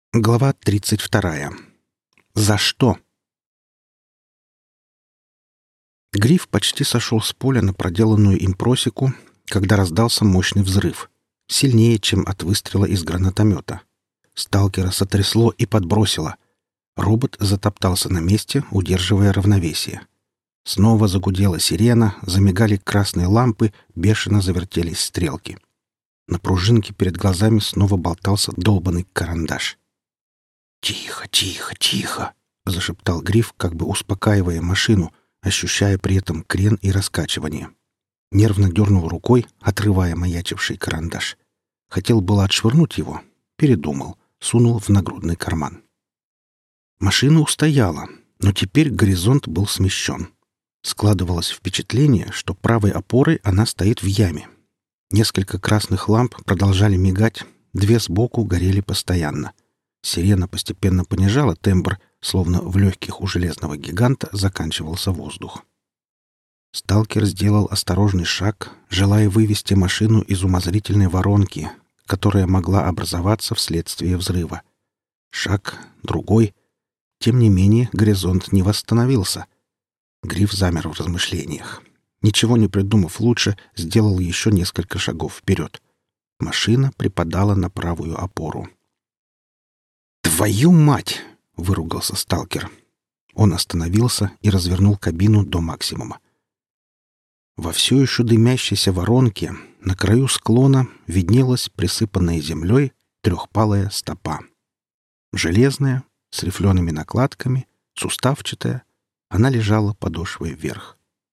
Глава 32. За что? Гриф почти сошел с поля на проделанную им просеку, когда раздался мощный взрыв, сильнее, чем от выстрела из гранатомета. Сталкера сотрясло и подбросило. Робот затоптался на месте, удерживая равновесие. Снова загудела сирена, замигали красные лампы, бешено завертелись стрелки. На пружинке перед глазами снова болтался долбанный карандаш. «Тихо, тихо, тихо!» — зашептал Гриф, как бы успокаивая машину, ощущая при этом крен и раскачивание. Нервно дернул рукой, отрывая маячивший карандаш. Хотел было отшвырнуть его, передумал, сунул в нагрудный карман. Машина устояла, но теперь горизонт был смещен. Складывалось впечатление, что правой опорой она стоит в яме. Несколько красных ламп продолжали мигать, две сбоку горели постоянно. Сирена постепенно понижала тембр, словно в легких у железного гиганта заканчивался воздух. Сталкер сделал осторожный шаг, желая вывести машину из умозрительной воронки, которая могла образоваться вследствие взрыва. Шаг, другой. Тем не менее, горизонт не восстановился. Гриф замер в размышлениях. Ничего не придумав лучше, сделал еще несколько шагов вперед. Машина припадала на правую опору. «Твою мать!» — выругался сталкер. Он остановился и развернул кабину до максимума. Во все еще дымящейся воронке на краю склона виднелась присыпанная землей трехпалая стопа. Железная, с рифлеными накладками, суставчатая, она лежала подошвой вверх.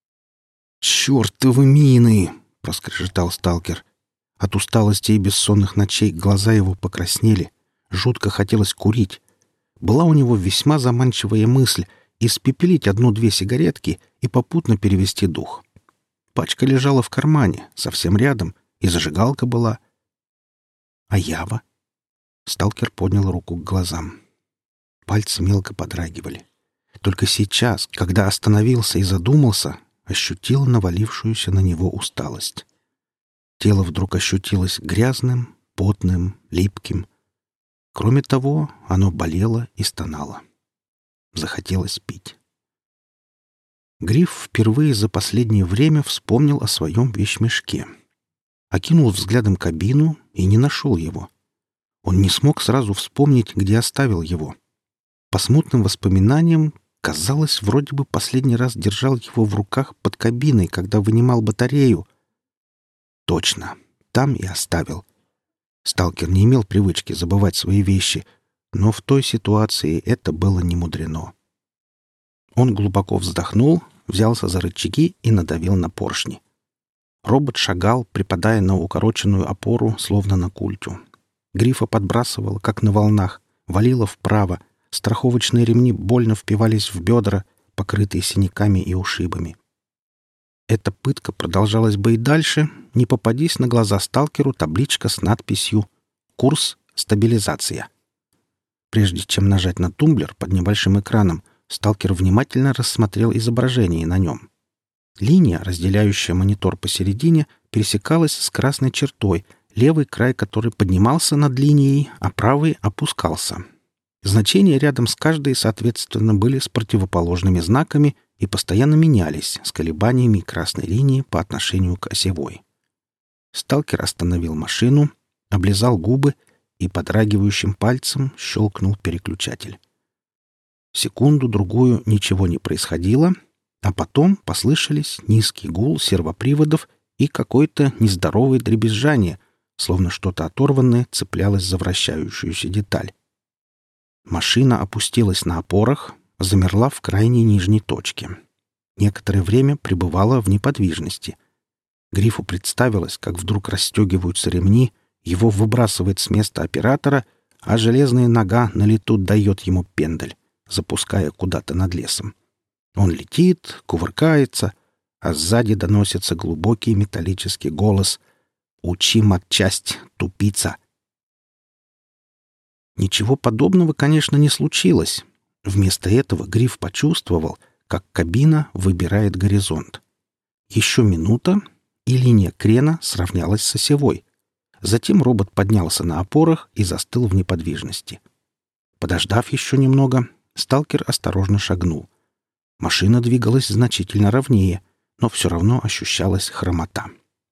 «Чертовы мины!» — проскрежетал сталкер. От усталости и бессонных ночей глаза его покраснели. Жутко хотелось курить. Была у него весьма заманчивая мысль испепелить одну-две сигаретки и попутно перевести дух. Пачка лежала в кармане, совсем рядом, и зажигалка была. А Ява? Сталкер поднял руку к глазам. Пальцы мелко подрагивали. Только сейчас, когда остановился и задумался, ощутил навалившуюся на него усталость. Тело вдруг ощутилось грязным, потным, липким. Кроме того, оно болело и стонало. Захотелось пить. Гриф впервые за последнее время вспомнил о своем вещмешке. Окинул взглядом кабину и не нашел его. Он не смог сразу вспомнить, где оставил его. По смутным воспоминаниям, казалось, вроде бы последний раз держал его в руках под кабиной, когда вынимал батарею. Точно, там и оставил. Сталкер не имел привычки забывать свои вещи, но в той ситуации это было немудрено. Он глубоко вздохнул, взялся за рычаги и надавил на поршни. Робот шагал, припадая на укороченную опору, словно на культю. Грифа подбрасывало, как на волнах, валило вправо, страховочные ремни больно впивались в бедра, покрытые синяками и ушибами. Эта пытка продолжалась бы и дальше, не попадись на глаза сталкеру табличка с надписью «Курс стабилизация». Прежде чем нажать на тумблер под небольшим экраном, сталкер внимательно рассмотрел изображение на нем. Линия, разделяющая монитор посередине, пересекалась с красной чертой, левый край которой поднимался над линией, а правый опускался. Значения рядом с каждой, соответственно, были с противоположными знаками и постоянно менялись с колебаниями красной линии по отношению к осевой. Сталкер остановил машину, облизал губы и подрагивающим пальцем щелкнул переключатель. Секунду-другую ничего не происходило, а потом послышались низкий гул сервоприводов и какое-то нездоровое дребезжание, словно что-то оторванное цеплялось за вращающуюся деталь. Машина опустилась на опорах, замерла в крайней нижней точке. Некоторое время пребывала в неподвижности. Грифу представилось, как вдруг расстегиваются ремни, его выбрасывает с места оператора, а железная нога на лету дает ему пендаль, запуская куда-то над лесом. Он летит, кувыркается, а сзади доносится глубокий металлический голос «Учи матчасть, тупица!». Ничего подобного, конечно, не случилось. Вместо этого Гриф почувствовал, как кабина выбирает горизонт. Еще минута, и линия крена сравнялась с осевой. Затем робот поднялся на опорах и застыл в неподвижности. Подождав еще немного, сталкер осторожно шагнул. Машина двигалась значительно ровнее, но все равно ощущалась хромота.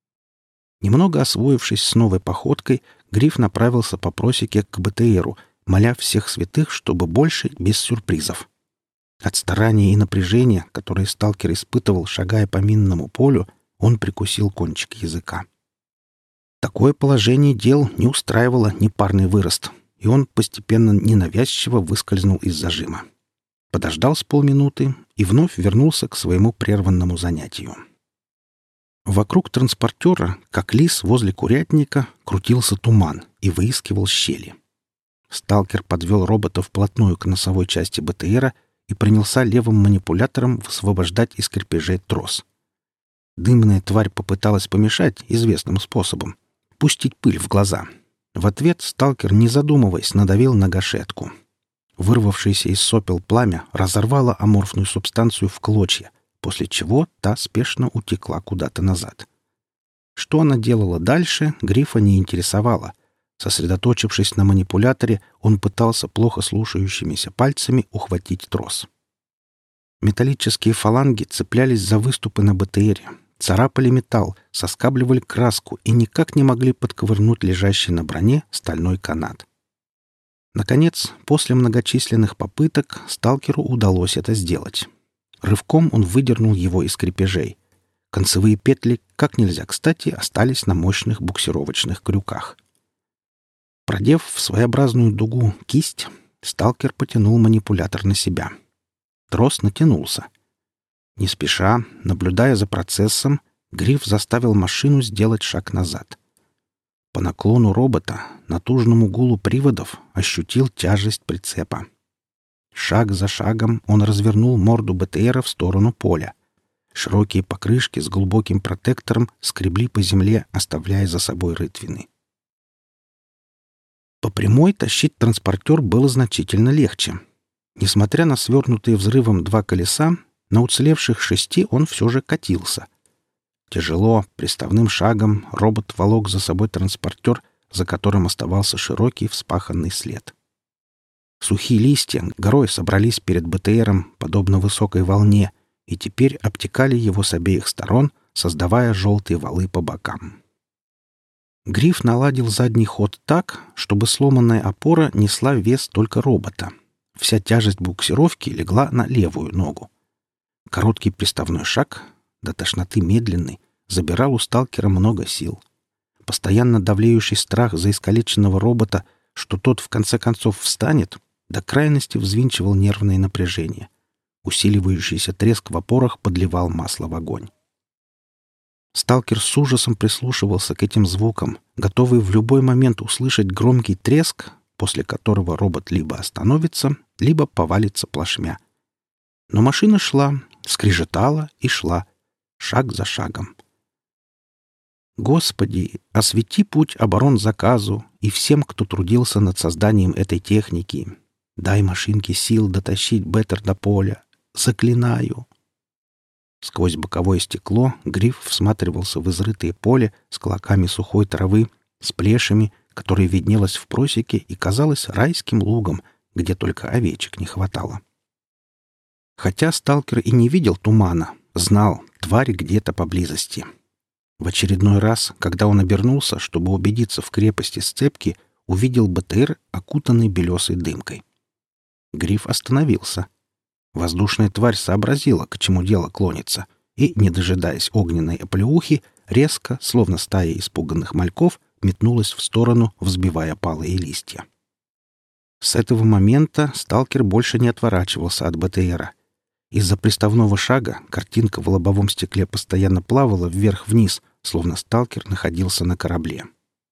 Немного освоившись с новой походкой, Гриф направился по просеке к БТРу, моля всех святых, чтобы больше без сюрпризов. От старания и напряжения, которое сталкер испытывал, шагая по минному полю, он прикусил кончик языка. Такое положение дел не устраивало непарный вырост, и он постепенно ненавязчиво выскользнул из зажима. Подождал с полминуты и вновь вернулся к своему прерванному занятию. Вокруг транспортера, как лис возле курятника, крутился туман и выискивал щели. Сталкер подвел робота вплотную к носовой части БТРа и принялся левым манипулятором высвобождать из крепежей трос. Дымная тварь попыталась помешать известным способом — пустить пыль в глаза. В ответ сталкер, не задумываясь, надавил на гашетку. Вырвавшееся из сопел пламя разорвало аморфную субстанцию в клочья, после чего та спешно утекла куда-то назад. Что она делала дальше, Грифа не интересовало. Сосредоточившись на манипуляторе, он пытался плохо слушающимися пальцами ухватить трос. Металлические фаланги цеплялись за выступы на БТРе, царапали металл, соскабливали краску и никак не могли подковырнуть лежащий на броне стальной канат. Наконец, после многочисленных попыток, сталкеру удалось это сделать. Рывком он выдернул его из крепежей. Концевые петли, как нельзя кстати, остались на мощных буксировочных крюках. Продев в своеобразную дугу кисть, сталкер потянул манипулятор на себя. Трос натянулся. Не спеша, наблюдая за процессом, Гриф заставил машину сделать шаг назад. По наклону робота, натужному гулу приводов, ощутил тяжесть прицепа. Шаг за шагом он развернул морду БТРа в сторону поля. Широкие покрышки с глубоким протектором скребли по земле, оставляя за собой рытвины. По прямой тащить транспортер было значительно легче. Несмотря на свернутые взрывом два колеса, на уцелевших 6 он все же катился. Тяжело, приставным шагом робот волок за собой транспортер, за которым оставался широкий вспаханный след. Сухие листья горой собрались перед БТРом, подобно высокой волне, и теперь обтекали его с обеих сторон, создавая желтые валы по бокам. Гриф наладил задний ход так, чтобы сломанная опора несла вес только робота. Вся тяжесть буксировки легла на левую ногу. Короткий приставной шаг, до тошноты медленный, забирал у сталкера много сил. Постоянно давлеющий страх за искалеченного робота, что тот в конце концов встанет, до крайности взвинчивал нервное напряжение. Усиливающийся треск в опорах подливал масло в огонь. Сталкер с ужасом прислушивался к этим звукам, готовый в любой момент услышать громкий треск, после которого робот либо остановится, либо повалится плашмя. Но машина шла, скрежетала и шла, шаг за шагом. «Господи, освети путь оборонзаказу и всем, кто трудился над созданием этой техники. Дай машинке сил дотащить Беттер до поля. Заклинаю!» Сквозь боковое стекло Гриф всматривался в изрытое поле с клоками сухой травы, с плешами, которая виднелась в просеке и казалась райским лугом, где только овечек не хватало. Хотя сталкер и не видел тумана, знал, тварь где-то поблизости. В очередной раз, когда он обернулся, чтобы убедиться в крепости сцепки, увидел БТР, окутанный белесой дымкой. Гриф остановился. Воздушная тварь сообразила, к чему дело клонится, и, не дожидаясь огненной оплеухи, резко, словно стая испуганных мальков, метнулась в сторону, взбивая палые листья. С этого момента сталкер больше не отворачивался от БТРа. Из-за приставного шага картинка в лобовом стекле постоянно плавала вверх-вниз, словно сталкер находился на корабле.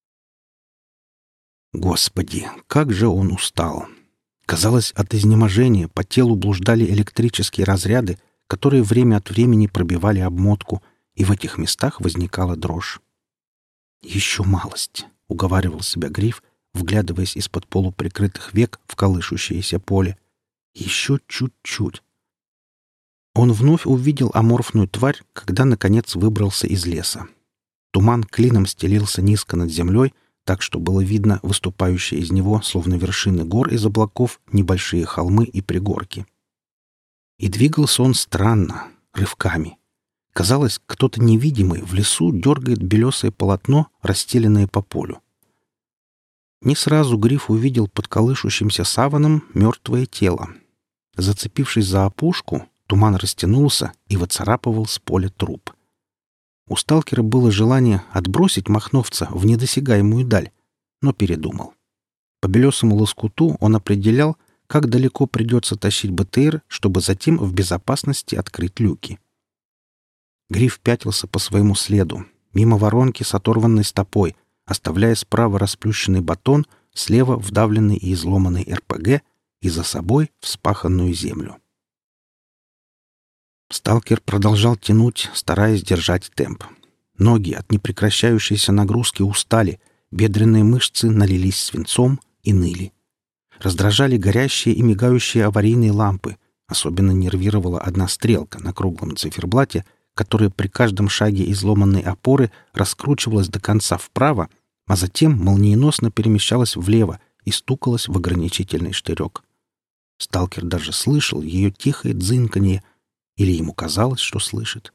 Господи, как же он устал! Казалось, от изнеможения по телу блуждали электрические разряды, которые время от времени пробивали обмотку, и в этих местах возникала дрожь. «Еще малость», — уговаривал себя Гриф, вглядываясь из-под полуприкрытых век в колышущееся поле. «Еще чуть-чуть». Он вновь увидел аморфную тварь, когда, наконец, выбрался из леса. Туман клином стелился низко над землей, так что было видно выступающие из него, словно вершины гор из облаков, небольшие холмы и пригорки. И двигался он странно, рывками. Казалось, кто-то невидимый в лесу дергает белесое полотно, расстеленное по полю. Не сразу Гриф увидел под колышущимся саваном мертвое тело. Зацепившись за опушку, туман растянулся и выцарапывал с поля труп. У сталкера было желание отбросить махновца в недосягаемую даль, но передумал. По белесому лоскуту он определял, как далеко придется тащить БТР, чтобы затем в безопасности открыть люки. Гриф пятился по своему следу, мимо воронки с оторванной стопой, оставляя справа расплющенный батон, слева вдавленный и изломанный РПГ и за собой вспаханную землю. Сталкер продолжал тянуть, стараясь держать темп. Ноги от непрекращающейся нагрузки устали, бедренные мышцы налились свинцом и ныли. Раздражали горящие и мигающие аварийные лампы. Особенно нервировала одна стрелка на круглом циферблате, которая при каждом шаге изломанной опоры раскручивалась до конца вправо, а затем молниеносно перемещалась влево и стукалась в ограничительный штырек. Сталкер даже слышал ее тихое дзынканье, или ему казалось, что слышит.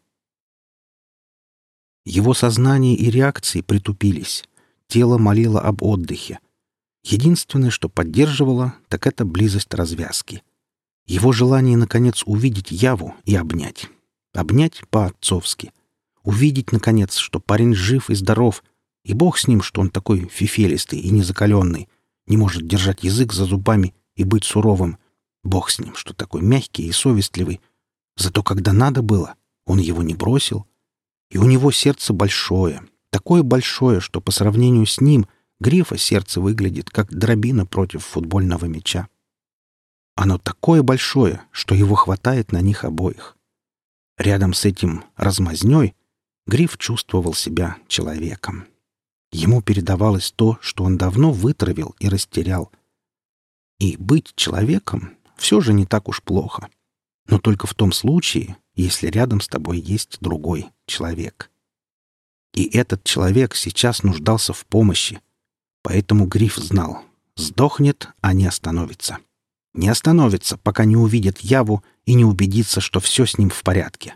Его сознание и реакции притупились. Тело молило об отдыхе. Единственное, что поддерживало, так это близость развязки. Его желание, наконец, увидеть Яву и обнять. Обнять по-отцовски. Увидеть, наконец, что парень жив и здоров, и бог с ним, что он такой фифелистый и незакаленный, не может держать язык за зубами и быть суровым. Бог с ним, что такой мягкий и совестливый. Зато когда надо было, он его не бросил. И у него сердце большое, такое большое, что по сравнению с ним Грифа сердце выглядит, как дробина против футбольного мяча. Оно такое большое, что его хватает на них обоих. Рядом с этим размазнёй Гриф чувствовал себя человеком. Ему передавалось то, что он давно вытравил и растерял. И быть человеком все же не так уж плохо. Но только в том случае, если рядом с тобой есть другой человек. И этот человек сейчас нуждался в помощи. Поэтому Гриф знал — сдохнет, а не остановится. Не остановится, пока не увидит Яву и не убедится, что все с ним в порядке.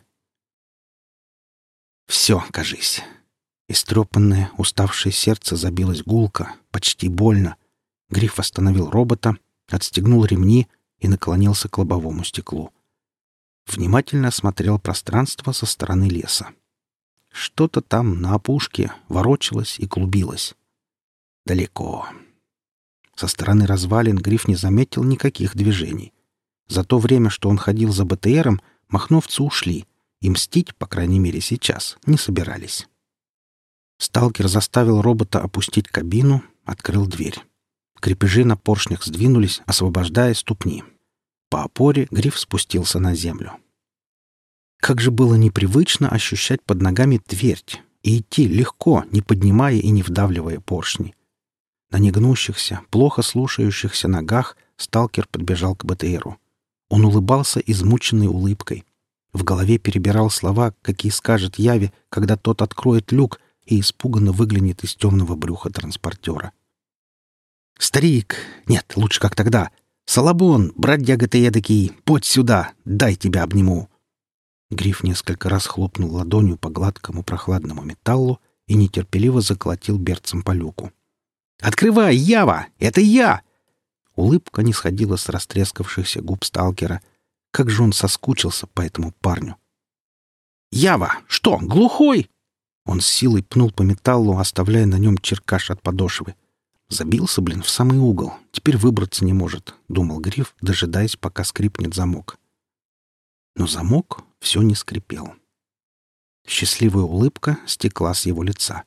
Все, кажись. Истрепанное, уставшее сердце забилось гулко, почти больно. Гриф остановил робота, отстегнул ремни и наклонился к лобовому стеклу. Внимательно осмотрел пространство со стороны леса. Что-то там на опушке ворочалось и клубилось. Далеко. Со стороны развалин Гриф не заметил никаких движений. За то время, что он ходил за БТРом, махновцы ушли, и мстить, по крайней мере сейчас, не собирались. Сталкер заставил робота опустить кабину, открыл дверь. Крепежи на поршнях сдвинулись, освобождая ступни. По опоре Гриф спустился на землю. Как же было непривычно ощущать под ногами твердь и идти легко, не поднимая и не вдавливая поршни. На негнущихся, плохо слушающихся ногах сталкер подбежал к БТРу. Он улыбался измученной улыбкой. В голове перебирал слова, какие скажет Яве, когда тот откроет люк и испуганно выглянет из темного брюха транспортера. «Старик! Нет, лучше как тогда! Салабон, бродяга ты эдакий, подь сюда, дай тебя обниму!» Гриф несколько раз хлопнул ладонью по гладкому прохладному металлу и нетерпеливо заколотил берцем по люку. «Открывай, Ява! Это я!» Улыбка не сходила с растрескавшихся губ сталкера. Как же он соскучился по этому парню. «Ява! Что, глухой?» Он с силой пнул по металлу, оставляя на нем черкаш от подошвы. «Забился, в самый угол. Теперь выбраться не может», — думал Гриф, дожидаясь, пока скрипнет замок. Но замок все не скрипел. Счастливая улыбка стекла с его лица.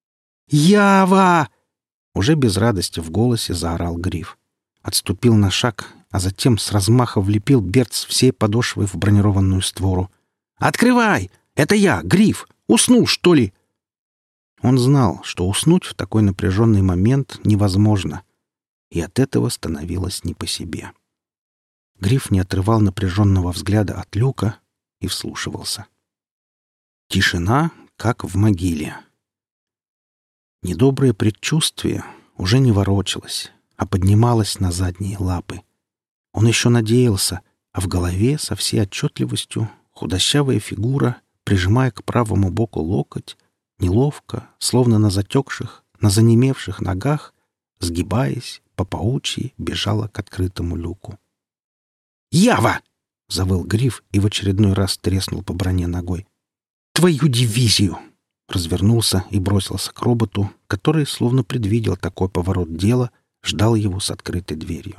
«Ява!» Уже без радости в голосе заорал Гриф. Отступил на шаг, а затем с размаха влепил берц всей подошвой в бронированную створу. «Открывай! Это я, Гриф! Уснул, что ли?» Он знал, что уснуть в такой напряженный момент невозможно, и от этого становилось не по себе. Гриф не отрывал напряженного взгляда от люка и вслушивался. Тишина, как в могиле. Недоброе предчувствие уже не ворочалось, а поднималось на задние лапы. Он еще надеялся, а в голове со всей отчетливостью худощавая фигура, прижимая к правому боку локоть, неловко, словно на затекших, на занемевших ногах, сгибаясь, по паучьи бежала к открытому люку. «Ява!» — завыл Гриф и в очередной раз треснул по броне ногой. «Твою дивизию!» Развернулся и бросился к роботу, который, словно предвидел такой поворот дела, ждал его с открытой дверью.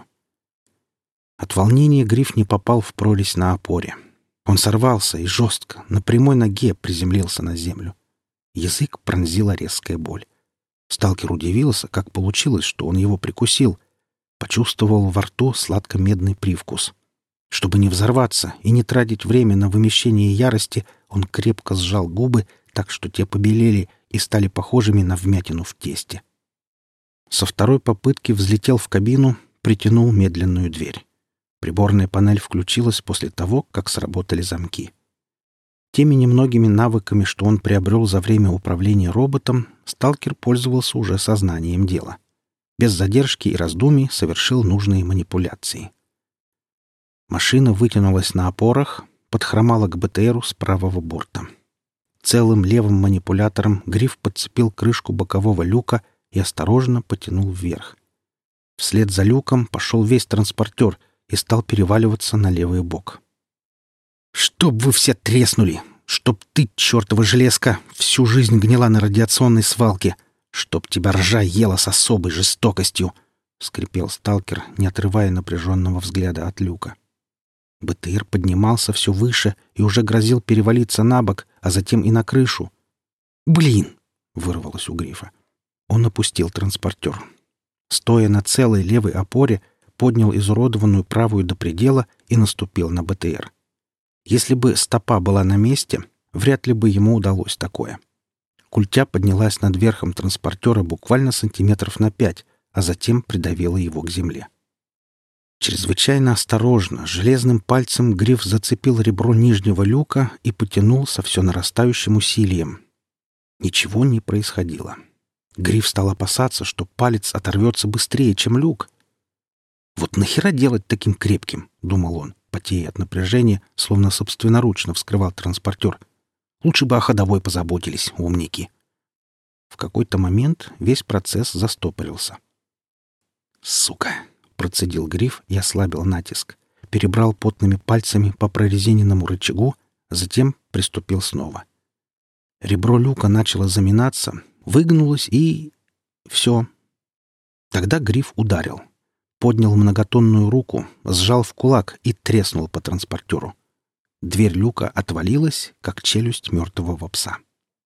От волнения Гриф не попал в прорезь на опоре. Он сорвался и жестко, на прямой ноге приземлился на землю. Язык пронзила резкая боль. Сталкер удивился, как получилось, что он его прикусил. Почувствовал во рту сладко-медный привкус. Чтобы не взорваться и не тратить время на вымещение ярости, он крепко сжал губы, так что те побелели и стали похожими на вмятину в тесте. Со второй попытки взлетел в кабину, притянул медленную дверь. Приборная панель включилась после того, как сработали замки. Теми немногими навыками, что он приобрел за время управления роботом, сталкер пользовался уже сознанием дела. Без задержки и раздумий совершил нужные манипуляции. Машина вытянулась на опорах, подхромала к БТРу с правого борта. Целым левым манипулятором Гриф подцепил крышку бокового люка и осторожно потянул вверх. Вслед за люком пошел весь транспортер и стал переваливаться на левый бок. «Чтоб вы все треснули! Чтоб ты, чертова железка, всю жизнь гнила на радиационной свалке! Чтоб тебя ржа ела с особой жестокостью!» — скрипел сталкер, не отрывая напряженного взгляда от люка. БТР поднимался все выше и уже грозил перевалиться на бок, а затем и на крышу. «Блин!» — вырвалось у Грифа. Он опустил транспортер. Стоя на целой левой опоре, поднял изуродованную правую до предела и наступил на БТР. Если бы стопа была на месте, вряд ли бы ему удалось такое. Культя поднялась над верхом транспортера буквально сантиметров на 5, а затем придавила его к земле. Чрезвычайно осторожно, железным пальцем Гриф зацепил ребро нижнего люка и потянул со все нарастающим усилием. Ничего не происходило. Гриф стал опасаться, что палец оторвется быстрее, чем люк. «Вот нахера делать таким крепким?» — думал он, потея от напряжения, словно собственноручно вскрывал транспортер. «Лучше бы о ходовой позаботились, умники». В какой-то момент весь процесс застопорился. «Сука!» — процедил Гриф и ослабил натиск. Перебрал потными пальцами по прорезиненному рычагу, затем приступил снова. Ребро люка начало заминаться, выгнулось и... все. Тогда Гриф ударил. Поднял многотонную руку, сжал в кулак и треснул по транспортеру. Дверь люка отвалилась, как челюсть мертвого пса.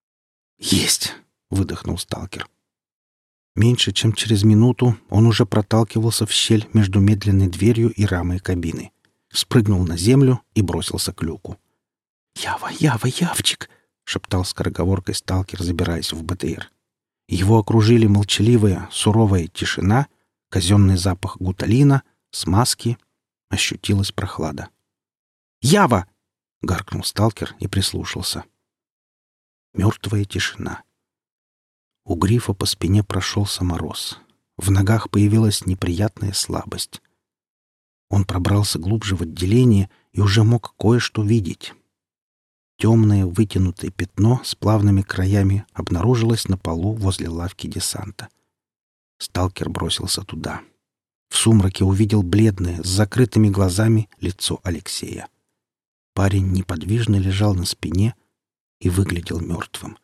«Есть!» — выдохнул сталкер. Меньше чем через минуту он уже проталкивался в щель между медленной дверью и рамой кабины. Спрыгнул на землю и бросился к люку. «Ява, Ява, Явчик!» — шептал скороговоркой сталкер, забираясь в БТР. Его окружили молчаливая, суровая тишина, казенный запах гуталина, смазки. Ощутилась прохлада. «Ява!» — гаркнул сталкер и прислушался. Мертвая тишина. У Грифа по спине прошелся мороз. В ногах появилась неприятная слабость. Он пробрался глубже в отделение и уже мог кое-что видеть. Темное вытянутое пятно с плавными краями обнаружилось на полу возле лавки десанта. Сталкер бросился туда. В сумраке увидел бледное, с закрытыми глазами лицо Алексея. Парень неподвижно лежал на спине и выглядел мертвым.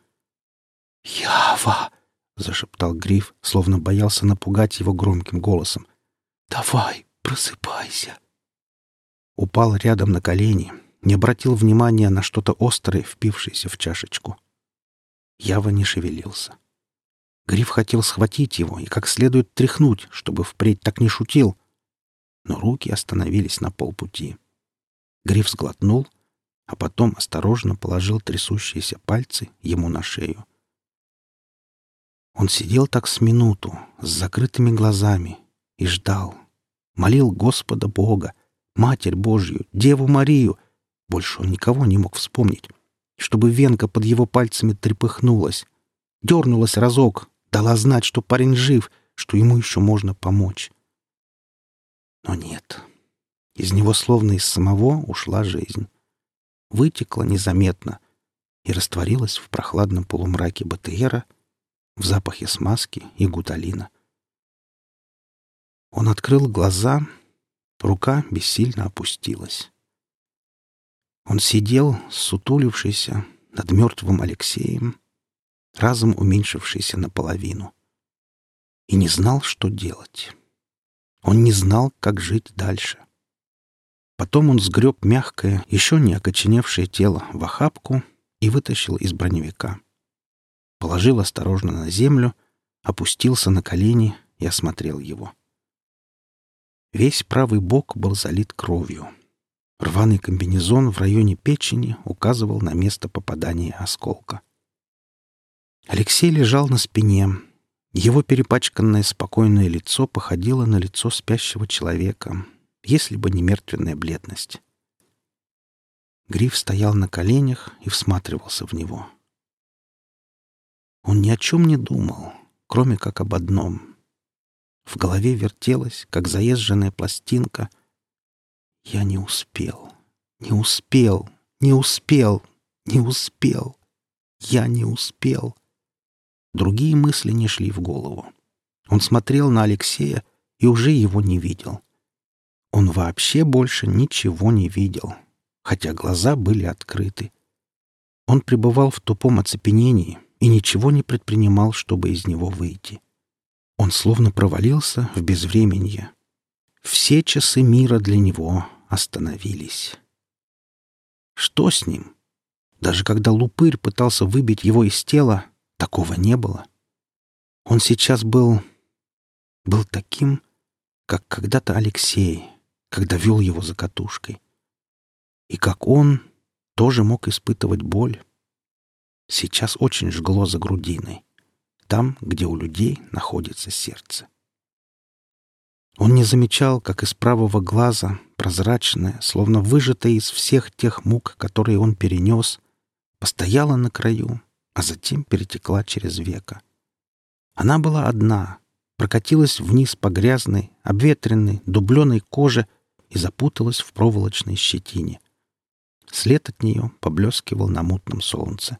«Ява!» — зашептал Гриф, словно боялся напугать его громким голосом. «Давай, просыпайся!» Упал рядом на колени, не обратил внимания на что-то острое, впившееся в чашечку. Ява не шевелился. Гриф хотел схватить его и как следует тряхнуть, чтобы впредь так не шутил. Но руки остановились на полпути. Гриф сглотнул, а потом осторожно положил трясущиеся пальцы ему на шею. Он сидел так с минуту, с закрытыми глазами, и ждал. Молил Господа Бога, Матерь Божью, Деву Марию. Больше он никого не мог вспомнить. Чтобы венка под его пальцами трепыхнулась. Дернулась разок, дала знать, что парень жив, что ему еще можно помочь. Но нет. Из него словно из самого ушла жизнь. Вытекла незаметно и растворилась в прохладном полумраке БТРа, в запахе смазки и гуталина. Он открыл глаза, рука бессильно опустилась. Он сидел, ссутулившийся, над мертвым Алексеем, разом уменьшившийся наполовину, и не знал, что делать. Он не знал, как жить дальше. Потом он сгреб мягкое, еще не окоченевшее тело в охапку и вытащил из броневика. Положил осторожно на землю, опустился на колени и осмотрел его. Весь правый бок был залит кровью. Рваный комбинезон в районе печени указывал на место попадания осколка. Алексей лежал на спине. Его перепачканное спокойное лицо походило на лицо спящего человека, если бы не мертвенная бледность. Гриф стоял на коленях и всматривался в него. Он ни о чем не думал, кроме как об одном. В голове вертелась, как заезженная пластинка: «Я не успел, не успел, не успел, не успел, я не успел». Другие мысли не шли в голову. Он смотрел на Алексея и уже его не видел. Он вообще больше ничего не видел, хотя глаза были открыты. Он пребывал в тупом оцепенении и ничего не предпринимал, чтобы из него выйти. Он словно провалился в безвременье. Все часы мира для него остановились. Что с ним? Даже когда лупырь пытался выбить его из тела, такого не было. Он сейчас был таким, как когда-то Алексей, когда вел его за катушкой. И как он тоже мог испытывать боль. Сейчас очень жгло за грудиной, там, где у людей находится сердце. Он не замечал, как из правого глаза, прозрачная, словно выжатая из всех тех мук, которые он перенес, постояла на краю, а затем перетекла через веко. Она была одна, прокатилась вниз по грязной, обветренной, дубленой коже и запуталась в проволочной щетине. След от нее поблескивал на мутном солнце.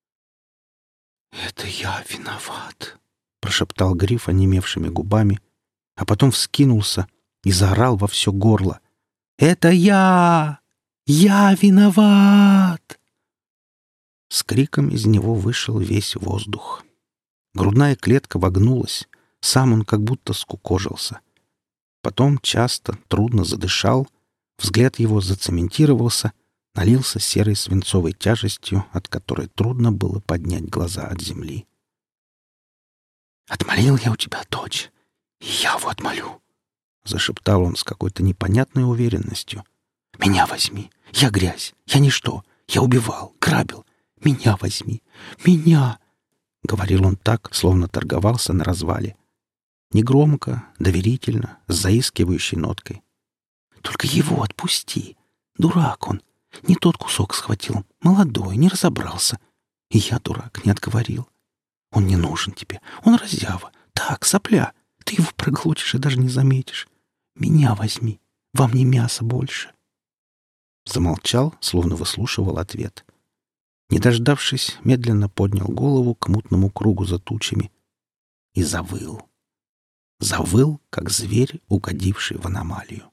«Это я виноват», — прошептал Гриф онемевшими губами, а потом вскинулся и заорал во все горло. «Это я! Я виноват!» С криком из него вышел весь воздух. Грудная клетка вогнулась, сам он как будто скукожился. Потом часто, трудно задышал, взгляд его зацементировался, налился серой свинцовой тяжестью, от которой трудно было поднять глаза от земли. «Отмолил я у тебя, дочь, и я его отмолю», — зашептал он с какой-то непонятной уверенностью. «Меня возьми, я грязь, я ничто, я убивал, грабил. Меня возьми, меня!» — говорил он так, словно торговался на развале. Негромко, доверительно, с заискивающей ноткой. «Только его отпусти. Дурак он. Не тот кусок схватил. Молодой, не разобрался. И я, дурак, не отговорил. Он не нужен тебе. Он раззява. Так, сопля. Ты его проглотишь и даже не заметишь. Меня возьми. Вам не мяса больше». Замолчал, словно выслушивал ответ. Не дождавшись, медленно поднял голову к мутному кругу за тучами и завыл. Завыл, как зверь, угодивший в аномалию.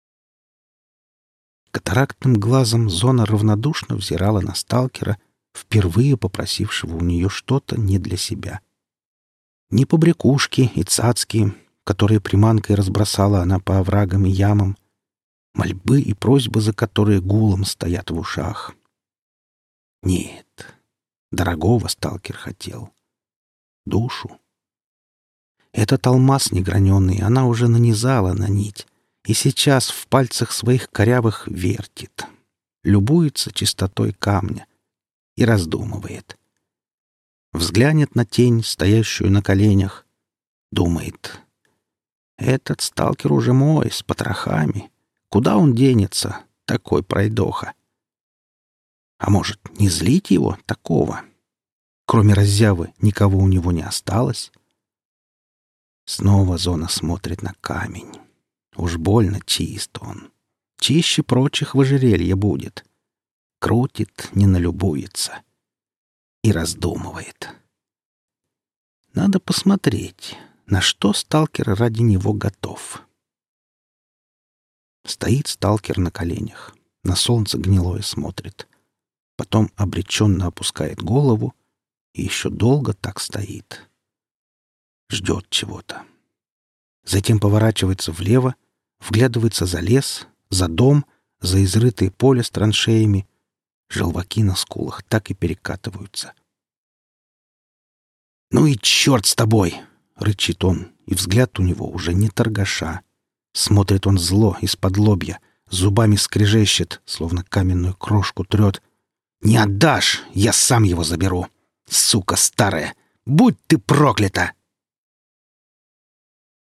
Катарактным глазом Зона равнодушно взирала на сталкера, впервые попросившего у нее что-то не для себя. Ни побрякушки и цацки, которые приманкой разбросала она по оврагам и ямам, мольбы и просьбы, за которые гулом стоят в ушах. Нет, дорогого сталкер хотел. Душу. Этот алмаз неграненный она уже нанизала на нить, и сейчас в пальцах своих корявых вертит, любуется чистотой камня и раздумывает. Взглянет на тень, стоящую на коленях, думает: «Этот сталкер уже мой, с потрохами. Куда он денется, такой пройдоха?» А может, не злить его, такого? Кроме раззявы никого у него не осталось. Снова Зона смотрит на камень. Уж больно чист он. Чище прочих в ожерелье будет. Крутит, не налюбуется. И раздумывает. Надо посмотреть, на что сталкер ради него готов. Стоит сталкер на коленях. На солнце гнилое смотрит. Потом обреченно опускает голову и еще долго так стоит. Ждет чего-то. Затем поворачивается влево, вглядывается за лес, за дом, за изрытое поле с траншеями. Желваки на скулах так и перекатываются. «Ну и черт с тобой!» — рычит он, и взгляд у него уже не торгаша. Смотрит он зло из-под лобья, зубами скрежещет, словно каменную крошку трет. «Не отдашь! Я сам его заберу! Сука старая! Будь ты проклята!»